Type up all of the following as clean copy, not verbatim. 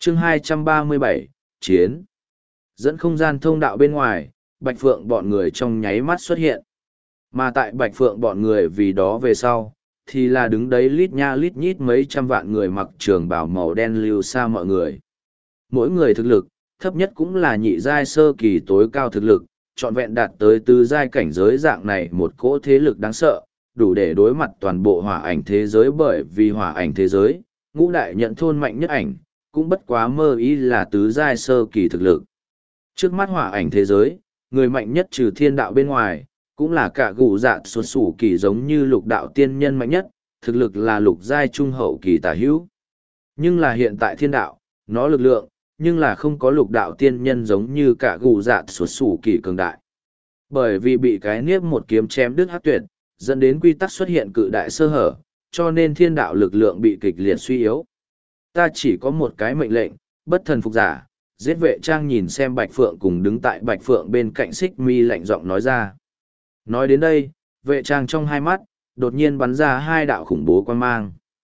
chương 237, Chiến. Dẫn không gian thông đạo bên ngoài, Bạch Phượng bọn người trong nháy mắt xuất hiện. Mà tại Bạch Phượng bọn người vì đó về sau, thì là đứng đấy lít nha lít nhít mấy trăm vạn người mặc trường bào màu đen lưu xa mọi người. Mỗi người thực lực, thấp nhất cũng là nhị giai sơ kỳ tối cao thực lực, trọn vẹn đạt tới tứ giai cảnh giới dạng này một cỗ thế lực đáng sợ, đủ để đối mặt toàn bộ hỏa ảnh thế giới, bởi vì hỏa ảnh thế giới, ngũ đại nhận thôn mạnh nhất ảnh, cũng bất quá mơ ý là tứ giai sơ kỳ thực lực. Trước mắt hỏa ảnh thế giới, người mạnh nhất trừ thiên đạo bên ngoài, cũng là cả gù dạ xuất sủ kỳ giống như lục đạo tiên nhân mạnh nhất, thực lực là lục giai trung hậu kỳ tả hữu. Nhưng là hiện tại thiên đạo, nó lực lượng, nhưng là không có lục đạo tiên nhân giống như cả gù dạ xuất sủ kỳ cường đại. Bởi vì bị cái niếp một kiếm chém đứt hắc tuyệt, dẫn đến quy tắc xuất hiện cự đại sơ hở, cho nên thiên đạo lực lượng bị kịch liệt suy yếu. Ta chỉ có một cái mệnh lệnh, bất thần phục giả, giết Vệ Trang. Nhìn xem Bạch Phượng cùng đứng tại Bạch Phượng bên cạnh Xích Mi lạnh giọng nói ra. Nói đến đây, Vệ Trang trong hai mắt, đột nhiên bắn ra hai đạo khủng bố quan mang.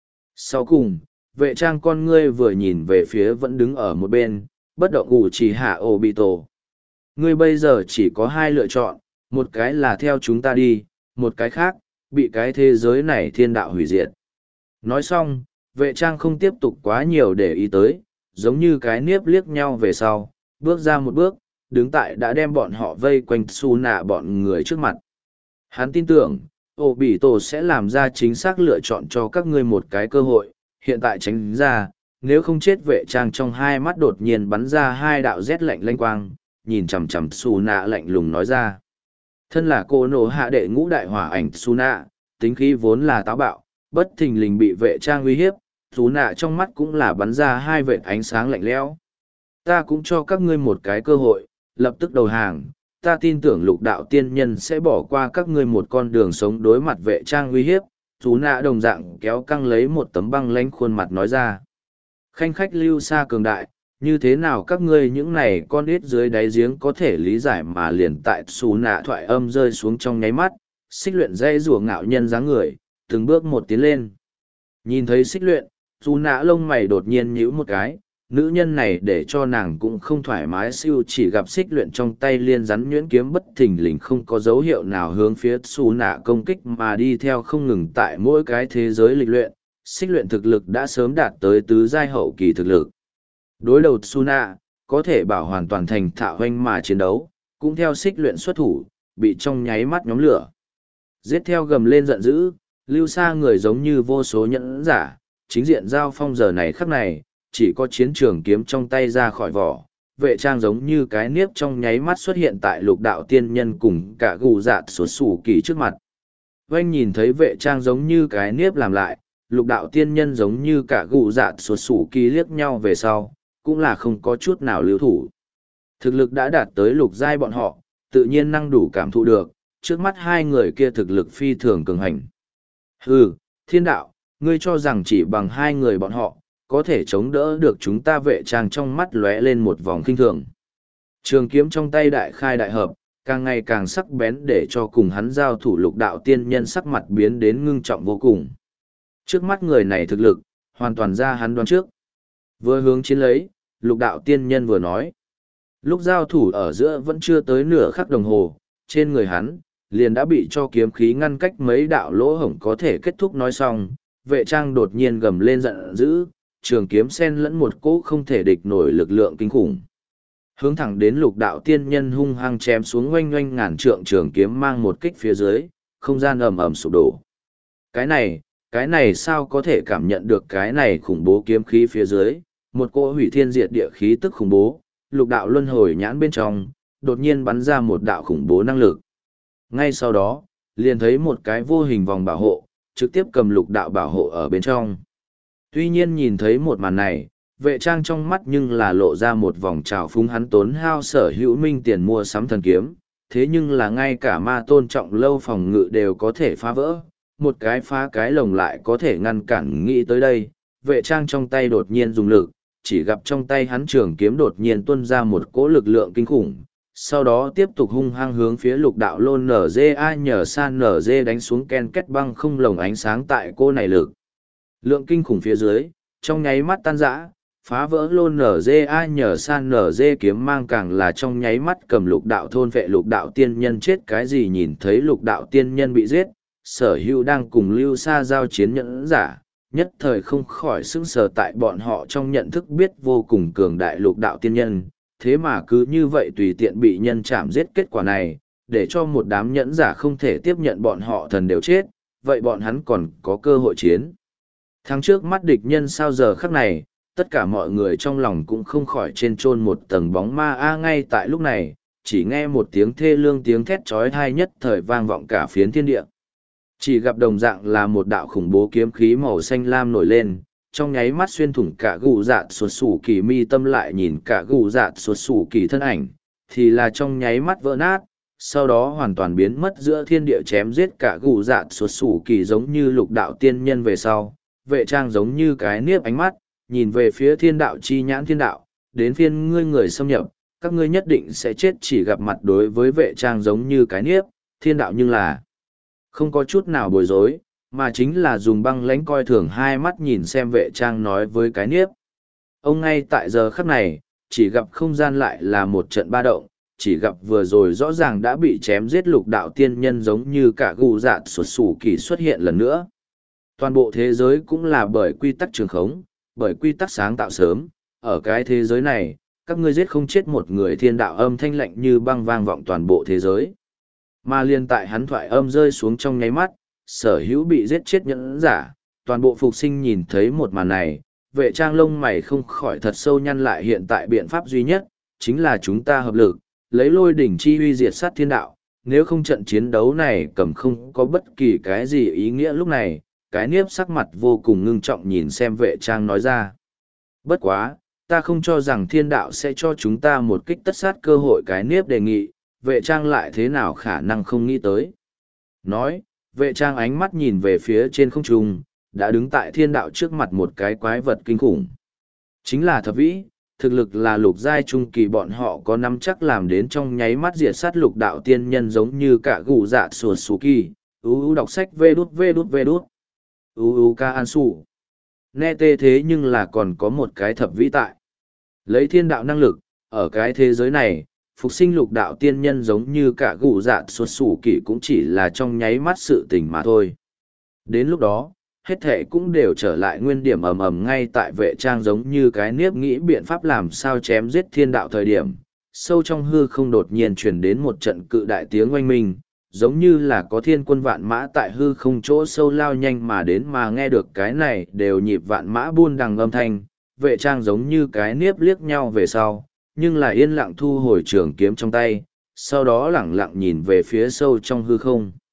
Sau cùng, Vệ Trang con ngươi vừa nhìn về phía vẫn đứng ở một bên, bất động Uchiha Obito. Ngươi bây giờ chỉ có hai lựa chọn, một cái là theo chúng ta đi, một cái khác, bị cái thế giới này thiên đạo hủy diệt. Nói xong, Vệ Trang không tiếp tục quá nhiều để ý tới, giống như cái niếp liếc nhau về sau, bước ra một bước, đứng tại đã đem bọn họ vây quanh su nạ bọn người trước mặt. Hắn tin tưởng, Obito sẽ làm ra chính xác lựa chọn cho các ngươi một cái cơ hội, hiện tại tránh ra, nếu không chết. Vệ Trang trong hai mắt đột nhiên bắn ra hai đạo rét lạnh lanh quang, nhìn chằm chằm su nạ lạnh lùng nói ra. Thân là cô nổ hạ đệ ngũ đại hỏa ảnh su nạ, tính khí vốn là táo bạo, bất thình lình bị Vệ Trang uy hiếp, su nạ trong mắt cũng là bắn ra hai vệt ánh sáng lạnh lẽo. Ta cũng cho các ngươi một cái cơ hội, lập tức đầu hàng. Ta tin tưởng lục đạo tiên nhân sẽ bỏ qua các ngươi một con đường sống. Đối mặt Vệ Trang uy hiếp, su nạ đồng dạng kéo căng lấy một tấm băng lánh khuôn mặt nói ra. Khanh khách lưu xa cường đại, như thế nào các ngươi những này con ít dưới đáy giếng có thể lý giải. Mà liền tại su nạ thoại âm rơi xuống trong nháy mắt, Xích Luyện dây rùa ngạo nhân dáng người, từng bước một tiến lên. Nhìn thấy Xích Luyện, su nạ lông mày đột nhiên nhíu một cái, nữ nhân này để cho nàng cũng không thoải mái. Siêu chỉ gặp Xích Luyện trong tay liên rắn nhuyễn kiếm bất thình lình không có dấu hiệu nào hướng phía su nạ công kích mà đi theo không ngừng. Tại mỗi cái thế giới lịch luyện, Xích Luyện thực lực đã sớm đạt tới tứ giai hậu kỳ thực lực. Đối đầu su nạ, có thể bảo hoàn toàn thành thạo hoanh mà chiến đấu, cũng theo Xích Luyện xuất thủ, bị trong nháy mắt nhóm lửa. Giết theo gầm lên giận dữ, lưu xa người giống như vô số nhẫn giả, chính diện giao phong giờ này khắc này, chỉ có chiến trường kiếm trong tay ra khỏi vỏ. Vệ Trang giống như cái niếp trong nháy mắt xuất hiện tại lục đạo tiên nhân cùng cả gù dạ xuất xù kỳ trước mặt. Oanh nhìn thấy Vệ Trang giống như cái niếp làm lại, lục đạo tiên nhân giống như cả gù dạ xuất xù kỳ liếc nhau về sau, cũng là không có chút nào lưu thủ. Thực lực đã đạt tới lục giai bọn họ, tự nhiên năng đủ cảm thụ được, trước mắt hai người kia thực lực phi thường cường hành. Hừ, thiên đạo, ngươi cho rằng chỉ bằng hai người bọn họ, có thể chống đỡ được chúng ta. Vệ Trang trong mắt lóe lên một vòng kinh thường. Trường kiếm trong tay đại khai đại hợp, càng ngày càng sắc bén, để cho cùng hắn giao thủ lục đạo tiên nhân sắc mặt biến đến ngưng trọng vô cùng. Trước mắt người này thực lực, hoàn toàn ra hắn đoán trước. Vừa hướng chiến lấy, lục đạo tiên nhân vừa nói. Lúc giao thủ ở giữa vẫn chưa tới nửa khắc đồng hồ, trên người hắn, liền đã bị cho kiếm khí ngăn cách mấy đạo lỗ hổng có thể kết thúc. Nói xong, Vệ Trang đột nhiên gầm lên giận dữ, trường kiếm xen lẫn một cỗ không thể địch nổi lực lượng kinh khủng. Hướng thẳng đến lục đạo tiên nhân hung hăng chém xuống. Oanh oanh ngàn trượng trường kiếm mang một kích phía dưới, không gian ầm ầm sụp đổ. Cái này sao có thể cảm nhận được cái này khủng bố kiếm khí phía dưới, một cỗ hủy thiên diệt địa khí tức khủng bố, lục đạo luân hồi nhãn bên trong, đột nhiên bắn ra một đạo khủng bố năng lực. Ngay sau đó, liền thấy một cái vô hình vòng bảo hộ, trực tiếp cầm lục đạo bảo hộ ở bên trong. Tuy nhiên nhìn thấy một màn này, Vệ Trang trong mắt nhưng là lộ ra một vòng trào phúng. Hắn tốn hao sở hữu minh tiền mua sắm thần kiếm, thế nhưng là ngay cả ma tôn trọng lâu phòng ngự đều có thể phá vỡ, một cái phá cái lồng lại có thể ngăn cản. Nghĩ tới đây, Vệ Trang trong tay đột nhiên dùng lực, chỉ gặp trong tay hắn trường kiếm đột nhiên tuôn ra một cỗ lực lượng kinh khủng, sau đó tiếp tục hung hăng hướng phía lục đạo lôn NGA nhờ san NG đánh xuống. Ken kết băng không lồng ánh sáng tại cô này lực lượng kinh khủng phía dưới, trong nháy mắt tan rã, phá vỡ lôn NGA nhờ san NG kiếm mang càng là trong nháy mắt cầm lục đạo thôn vệ lục đạo tiên nhân chết cái gì nhìn thấy lục đạo tiên nhân bị giết, sở hữu đang cùng lưu xa giao chiến nhẫn giả, nhất thời không khỏi sững sờ tại bọn họ trong nhận thức biết vô cùng cường đại lục đạo tiên nhân, thế mà cứ như vậy tùy tiện bị nhân chạm giết kết quả này, để cho một đám nhẫn giả không thể tiếp nhận bọn họ thần đều chết, vậy bọn hắn còn có cơ hội chiến. Thắng trước mắt địch nhân sao giờ khắc này, tất cả mọi người trong lòng cũng không khỏi trên chôn một tầng bóng ma ngay tại lúc này, chỉ nghe một tiếng thê lương tiếng thét chói tai nhất thời vang vọng cả phiến thiên địa. Chỉ gặp đồng dạng là một đạo khủng bố kiếm khí màu xanh lam nổi lên, trong nháy mắt xuyên thủng cả gù dạt xuất sủ kỳ mi tâm lại nhìn cả gù dạt xuất sủ kỳ thân ảnh, thì là trong nháy mắt vỡ nát, sau đó hoàn toàn biến mất giữa thiên địa chém giết cả gù dạt xuất sủ kỳ giống như lục đạo tiên nhân về sau, vệ trang giống như cái niếp ánh mắt, nhìn về phía thiên đạo chi nhãn thiên đạo, đến phiên ngươi người xâm nhập, các ngươi nhất định sẽ chết chỉ gặp mặt đối với vệ trang giống như cái niếp, thiên đạo nhưng là không có chút nào bối rối, mà chính là dùng băng lãnh coi thường hai mắt nhìn xem vệ trang nói với cái niếp. Ông ngay tại giờ khắc này, chỉ gặp không gian lại là một trận ba động, chỉ gặp vừa rồi rõ ràng đã bị chém giết lục đạo tiên nhân giống như cả gù dạt xuất xù kỳ xuất hiện lần nữa. Toàn bộ thế giới cũng là bởi quy tắc trường khống, bởi quy tắc sáng tạo sớm, ở cái thế giới này, các ngươi giết không chết một người thiên đạo âm thanh lạnh như băng vang vọng toàn bộ thế giới. Mà liên tại hắn thoại âm rơi xuống trong nháy mắt, sở hữu bị giết chết nhẫn giả, toàn bộ phục sinh nhìn thấy một màn này, vệ trang lông mày không khỏi thật sâu nhăn lại hiện tại biện pháp duy nhất, chính là chúng ta hợp lực, lấy lôi đỉnh chi huy diệt sát thiên đạo, nếu không trận chiến đấu này cầm không có bất kỳ cái gì ý nghĩa lúc này, cái niếp sắc mặt vô cùng ngưng trọng nhìn xem vệ trang nói ra. Bất quá, ta không cho rằng thiên đạo sẽ cho chúng ta một kích tất sát cơ hội cái niếp đề nghị, vệ trang lại thế nào khả năng không nghĩ tới. Nói, vệ trang ánh mắt nhìn về phía trên không trung, đã đứng tại thiên đạo trước mặt một cái quái vật kinh khủng. Chính là thập vĩ, thực lực là lục giai trung kỳ bọn họ có nắm chắc làm đến trong nháy mắt diệt sát lục đạo tiên nhân giống như cả gù dạ sùa sù kỳ, đọc sách vê đút. Ca An Su. Nghe tê thế nhưng là còn có một cái thập vĩ tại. Lấy thiên đạo năng lực, ở cái thế giới này, phục sinh lục đạo tiên nhân giống như cả gù dạ xuất sủ kỷ cũng chỉ là trong nháy mắt sự tình mà thôi. Đến lúc đó, hết thệ cũng đều trở lại nguyên điểm ầm ầm ngay tại vệ trang giống như cái niếp nghĩ biện pháp làm sao chém giết thiên đạo thời điểm. Sâu trong hư không đột nhiên truyền đến một trận cự đại tiếng oanh minh, giống như là có thiên quân vạn mã tại hư không chỗ sâu lao nhanh mà đến mà nghe được cái này đều nhịp vạn mã buôn đằng âm thanh, vệ trang giống như cái niếp liếc nhau về sau, nhưng lại yên lặng thu hồi trường kiếm trong tay, sau đó lẳng lặng nhìn về phía sâu trong hư không.